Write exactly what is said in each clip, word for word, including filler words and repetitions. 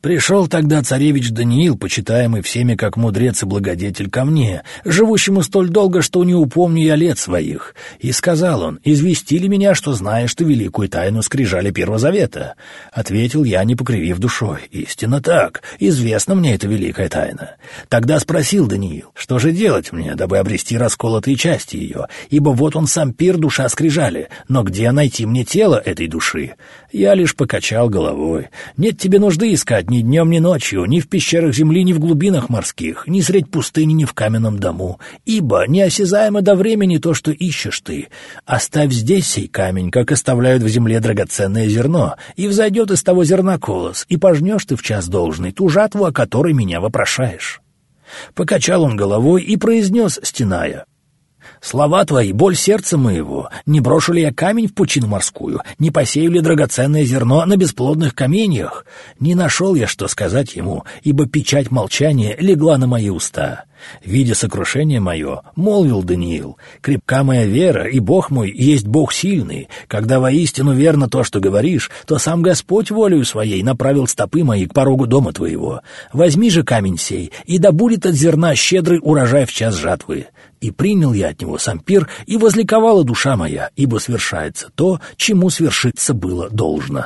Пришел тогда царевич Даниил, почитаемый всеми как мудрец и благодетель, ко мне, живущему столь долго, что не упомню я лет своих. И сказал он: «Известили меня, что знаешь ты великую тайну скрижали Первого Завета». Ответил я, не покривив душой: «Истинно так, известна мне эта великая тайна». Тогда спросил Даниил: «Что же делать мне, дабы обрести расколотые части ее? Ибо вот он сам пир, душа скрижали, но где найти мне тело этой души?» Я лишь покачал головой. «Нет тебе нужды искать ни днем, ни ночью, ни в пещерах земли, ни в глубинах морских, ни средь пустыни, ни в каменном дому, ибо неосязаемо до времени то, что ищешь ты. Оставь здесь сей камень, как оставляют в земле драгоценное зерно, и взойдет из того зерна колос, и пожнешь ты в час должный ту жатву, о которой меня вопрошаешь». Покачал он головой и произнес, стеная: «Слова твои — боль сердца моего. Не брошу ли я камень в пучину морскую? Не посею ли драгоценное зерно на бесплодных каменьях?» Не нашел я, что сказать ему, ибо печать молчания легла на мои уста. Видя сокрушение мое, молвил Даниил: «Крепка моя вера, и Бог мой есть Бог сильный. Когда воистину верно то, что говоришь, то сам Господь волею своей направил стопы мои к порогу дома твоего. Возьми же камень сей, и да будет от зерна щедрый урожай в час жатвы». И принял я от него сам пир, и возликовала душа моя, ибо свершается то, чему свершиться было должно.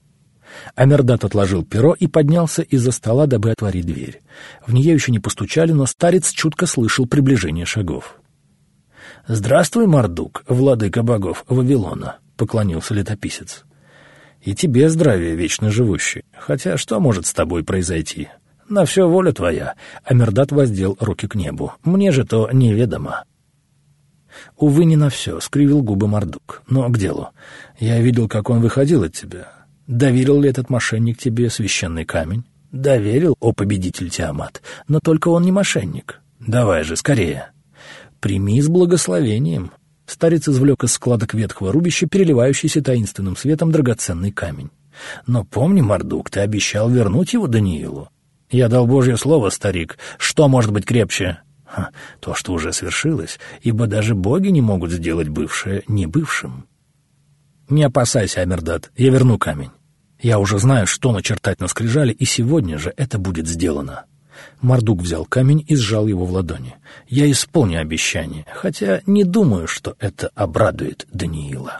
Амердат отложил перо и поднялся из-за стола, дабы отворить дверь. В нее еще не постучали, но старец чутко слышал приближение шагов. «Здравствуй, Мардук, владыка богов Вавилона», — поклонился летописец. «И тебе здравия, вечно живущий. Хотя что может с тобой произойти? На все воля твоя». Амердат воздел руки к небу. «Мне же то неведомо». «Увы, не на все», — скривил губы Мардук. «Но к делу. Я видел, как он выходил от тебя. Доверил ли этот мошенник тебе священный камень?» «Доверил, о победитель Тиамат, но только он не мошенник. Давай же, скорее». «Прими с благословением». Старец извлек из складок ветхого рубища переливающийся таинственным светом драгоценный камень. «Но помни, Мардук, ты обещал вернуть его Даниилу». «Я дал Божье слово, старик. Что может быть крепче?» Ха, «То, что уже свершилось, ибо даже боги не могут сделать бывшее небывшим». «Не опасайся, Амердат, я верну камень. Я уже знаю, что начертать на скрижали, и сегодня же это будет сделано». Мардук взял камень и сжал его в ладони. «Я исполню обещание, хотя не думаю, что это обрадует Даниила».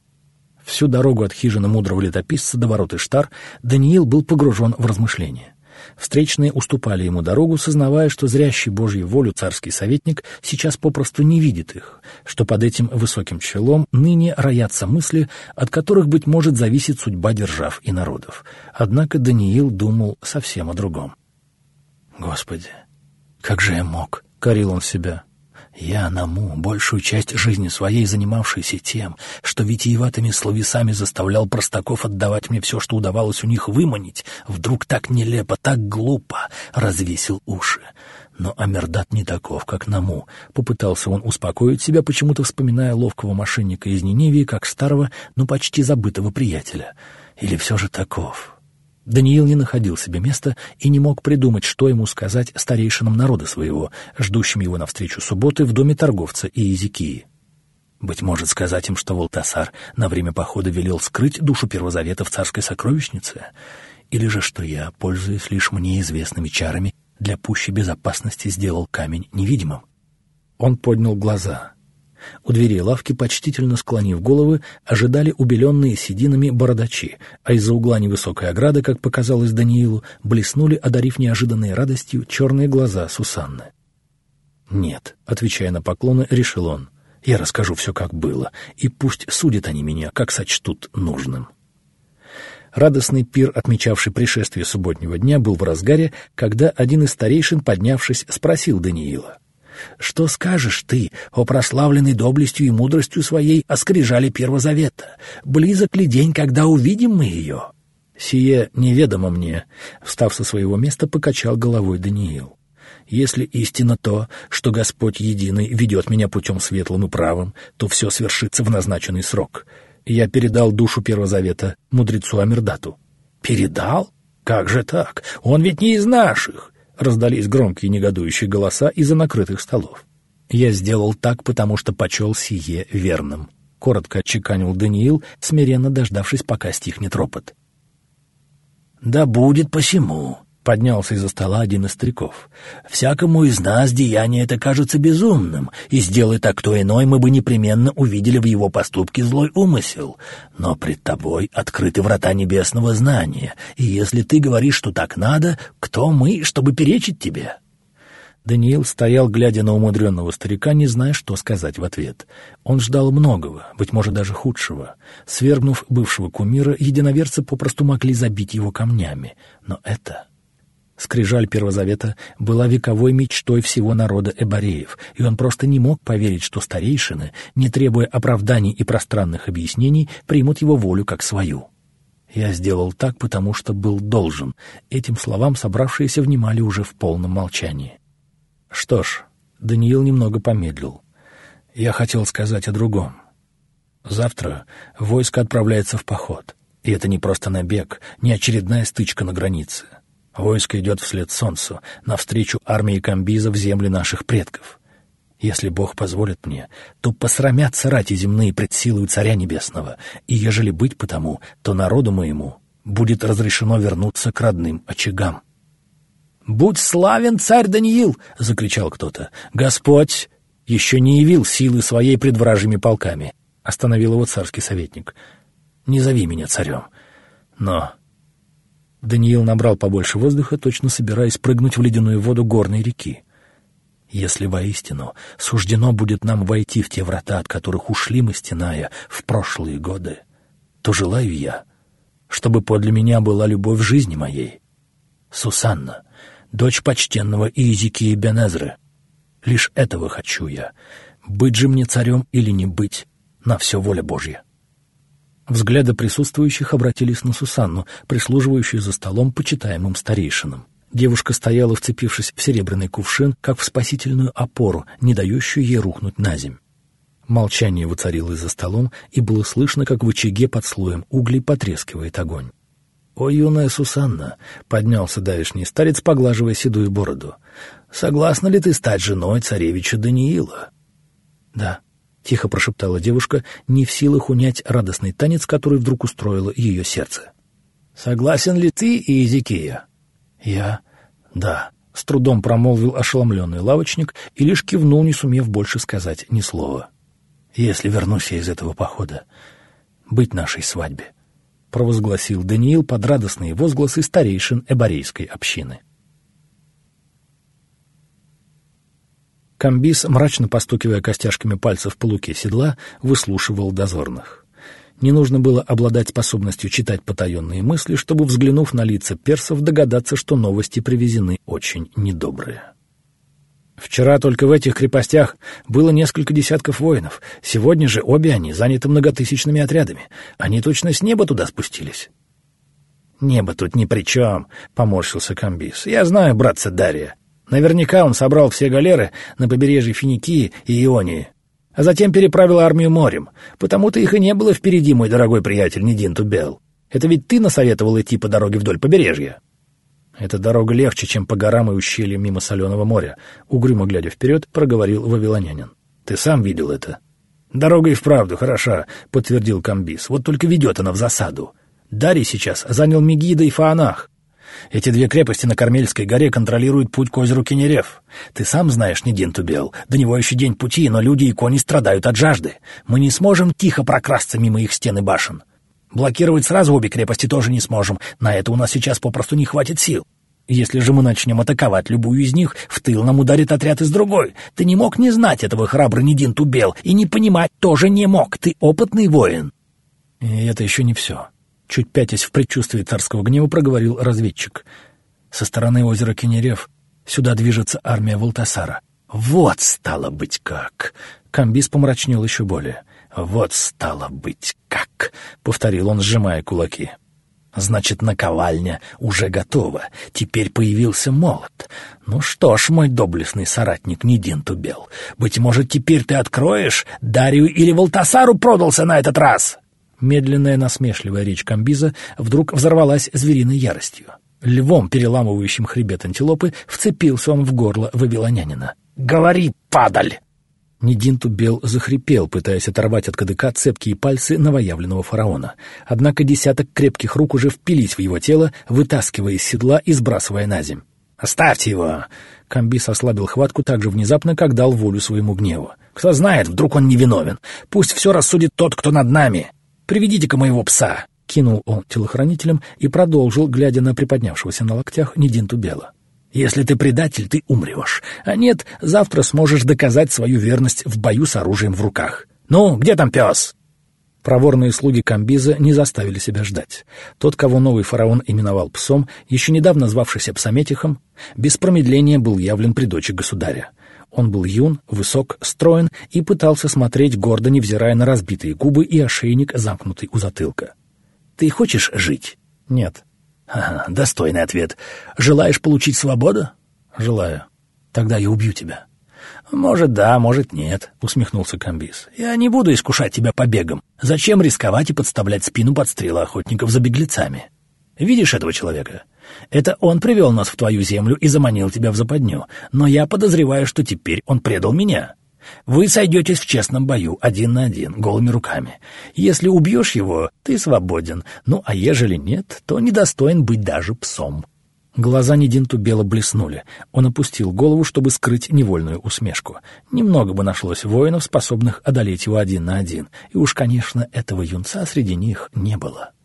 Всю дорогу от хижины мудрого летописца до ворот Иштар Даниил был погружен в размышления. Встречные уступали ему дорогу, сознавая, что зрящий Божью волю царский советник сейчас попросту не видит их, что под этим высоким челом ныне роятся мысли, от которых, быть может, зависит судьба держав и народов. Однако Даниил думал совсем о другом. «Господи, как же я мог?» — корил он себя. «Я, Наму, большую часть жизни своей занимавшийся тем, что витиеватыми словесами заставлял простаков отдавать мне все, что удавалось у них выманить, вдруг так нелепо, так глупо развесил уши. Но Амердат не таков, как Наму». Попытался он успокоить себя, почему-то вспоминая ловкого мошенника из Ниневии, как старого, но почти забытого приятеля. Или все же таков? Даниил не находил себе места и не мог придумать, что ему сказать старейшинам народа своего, ждущим его навстречу субботы в доме торговца Иезекии. Быть может, сказать им, что Валтасар на время похода велел скрыть душу Первозавета в царской сокровищнице? Или же, что я, пользуясь лишь мне известными чарами, для пущей безопасности сделал камень невидимым? Он поднял глаза. У дверей лавки, почтительно склонив головы, ожидали убеленные сединами бородачи, а из-за угла невысокой ограды, как показалось Даниилу, блеснули, одарив неожиданной радостью, черные глаза Сусанны. «Нет», — отвечая на поклоны, решил он, — «я расскажу все, как было, и пусть судят они меня, как сочтут нужным». Радостный пир, отмечавший пришествие субботнего дня, был в разгаре, когда один из старейшин, поднявшись, спросил Даниила: «Что скажешь ты, о прославленной доблестью и мудростью своей, о скрижали Первого Завета? Близок ли день, когда увидим мы ее?» «Сие неведомо мне», — встав со своего места, покачал головой Даниил. «Если истинно то, что Господь Единый ведет меня путем светлым и правым, то все свершится в назначенный срок. Я передал душу Первого Завета мудрецу Амердату». «Передал? Как же так? Он ведь не из наших!» Раздались громкие негодующие голоса из-за накрытых столов. «Я сделал так, потому что почел сие верным», — коротко отчеканил Даниил, смиренно дождавшись, пока стихнет ропот. «Да будет посему», — поднялся из-за стола один из стариков. «Всякому из нас деяние это кажется безумным, и сделай так кто иной, мы бы непременно увидели в его поступке злой умысел. Но пред тобой открыты врата небесного знания, и если ты говоришь, что так надо, кто мы, чтобы перечить тебе?» Даниил стоял, глядя на умудренного старика, не зная, что сказать в ответ. Он ждал многого, быть может, даже худшего. Свергнув бывшего кумира, единоверцы попросту могли забить его камнями. Но это... Скрижаль Первозавета была вековой мечтой всего народа эбореев, и он просто не мог поверить, что старейшины, не требуя оправданий и пространных объяснений, примут его волю как свою. «Я сделал так, потому что был должен». Этим словам собравшиеся внимали уже в полном молчании. «Что ж», — Даниил немного помедлил, — «я хотел сказать о другом. Завтра войско отправляется в поход, и это не просто набег, не очередная стычка на границе. Войско идет вслед солнцу, навстречу армии Камбиза в земли наших предков. Если Бог позволит мне, то посрамятся рати земные пред силою Царя Небесного, и ежели быть потому, то народу моему будет разрешено вернуться к родным очагам». «Будь славен царь Даниил!» — закричал кто-то. «Господь еще не явил силы своей пред вражьими полками», — остановил его царский советник. «Не зови меня царем. Но...» Даниил набрал побольше воздуха, точно собираясь прыгнуть в ледяную воду горной реки. «Если воистину суждено будет нам войти в те врата, от которых ушли мы, стеная, в прошлые годы, то желаю я, чтобы подле меня была любовь жизни моей. Сусанна, дочь почтенного Иезекии бен Эзры. Лишь этого хочу я. Быть же мне царем или не быть, на все воля Божья». Взгляды присутствующих обратились на Сусанну, прислуживающую за столом почитаемым старейшинам. Девушка стояла, вцепившись в серебряный кувшин, как в спасительную опору, не дающую ей рухнуть на земь. Молчание воцарилось за столом, и было слышно, как в очаге под слоем углей потрескивает огонь. «О, юная Сусанна!» — поднялся давешний старец, поглаживая седую бороду. «Согласна ли ты стать женой царевича Даниила?» «Да», — тихо прошептала девушка, не в силах унять радостный танец, который вдруг устроило ее сердце. «Согласен ли ты, Иезекия?» «Я? Да», — с трудом промолвил ошеломленный лавочник и лишь кивнул, не сумев больше сказать ни слова. «Если вернусь я из этого похода, быть нашей свадьбе», — провозгласил Даниил под радостные возгласы старейшин эборейской общины. Камбиз, мрачно постукивая костяшками пальцев по луке седла, выслушивал дозорных. Не нужно было обладать способностью читать потаенные мысли, чтобы, взглянув на лица персов, догадаться, что новости привезены очень недобрые. Вчера только в этих крепостях было несколько десятков воинов. Сегодня же обе они заняты многотысячными отрядами. Они точно с неба туда спустились. «Небо тут ни при чем», — поморщился Камбиз. «Я знаю братца Дария. Наверняка он собрал все галеры на побережье Финикии и Ионии, а затем переправил армию морем. Потому-то их и не было впереди, мой дорогой приятель Нидин Тубел. Это ведь ты насоветовал идти по дороге вдоль побережья». «Эта дорога легче, чем по горам и ущельям мимо соленого моря», — угрюмо глядя вперед, проговорил вавилонянин. «Ты сам видел это?» «Дорога и вправду хороша», — подтвердил Камбиз. «Вот только ведет она в засаду. Дарий сейчас занял Мегида и Фаанах. Эти две крепости на Кармельской горе контролируют путь к озеру Кенереф. Ты сам знаешь, Нидин Тубел, до него еще день пути, но люди и кони страдают от жажды. Мы не сможем тихо прокрасться мимо их стен и башен. Блокировать сразу обе крепости тоже не сможем, на это у нас сейчас попросту не хватит сил. Если же мы начнем атаковать любую из них, в тыл нам ударит отряд из другой. Ты не мог не знать этого, храбрый Нидин Тубел, и не понимать тоже не мог, ты опытный воин». «И это еще не все». Чуть пятясь в предчувствии царского гнева, проговорил разведчик. «Со стороны озера Кенереф сюда движется армия Валтасара». «Вот стало быть как!» Камбиз помрачнел еще более. «Вот стало быть как!» — повторил он, сжимая кулаки. «Значит, наковальня уже готова. Теперь появился молот. Ну что ж, мой доблестный соратник Нидин Тубел, быть может, теперь ты откроешь? Дарию или Валтасару продался на этот раз?» Медленная насмешливая речь Камбиза вдруг взорвалась звериной яростью. Львом, переламывающим хребет антилопы, вцепился он в горло вавилонянина. «Говори, падаль!» Нидинту Бел захрипел, пытаясь оторвать от кадыка цепкие пальцы новоявленного фараона. Однако десяток крепких рук уже впились в его тело, вытаскивая из седла и сбрасывая на земь. «Оставьте его!» Камбис ослабил хватку так же внезапно, как дал волю своему гневу. «Кто знает, вдруг он невиновен. Пусть все рассудит тот, кто над нами. Приведите-ка моего пса!» Кинул он телохранителям и продолжил, глядя на приподнявшегося на локтях Нидинту Бела. «Если ты предатель, ты умрешь. А нет, завтра сможешь доказать свою верность в бою с оружием в руках. Ну, где там пес?» Проворные слуги Камбиза не заставили себя ждать. Тот, кого новый фараон именовал псом, еще недавно звавшийся Псаметихом, без промедления был явлен при дочи государя. Он был юн, высок, строен и пытался смотреть гордо, невзирая на разбитые губы и ошейник, замкнутый у затылка. «Ты хочешь жить?» «Нет». «Ага, достойный ответ. Желаешь получить свободу?» «Желаю. Тогда я убью тебя». «Может, да, может, нет», — усмехнулся Камбис. «Я не буду искушать тебя побегом. Зачем рисковать и подставлять спину под стрелы охотников за беглецами? Видишь этого человека? Это он привел нас в твою землю и заманил тебя в западню. Но я подозреваю, что теперь он предал меня. Вы сойдетесь в честном бою, один на один, голыми руками. Если убьешь его, ты свободен. Ну, а ежели нет, то недостоин быть даже псом». Глаза Нидинту Бела блеснули. Он опустил голову, чтобы скрыть невольную усмешку. Немного бы нашлось воинов, способных одолеть его один на один. И уж, конечно, этого юнца среди них не было.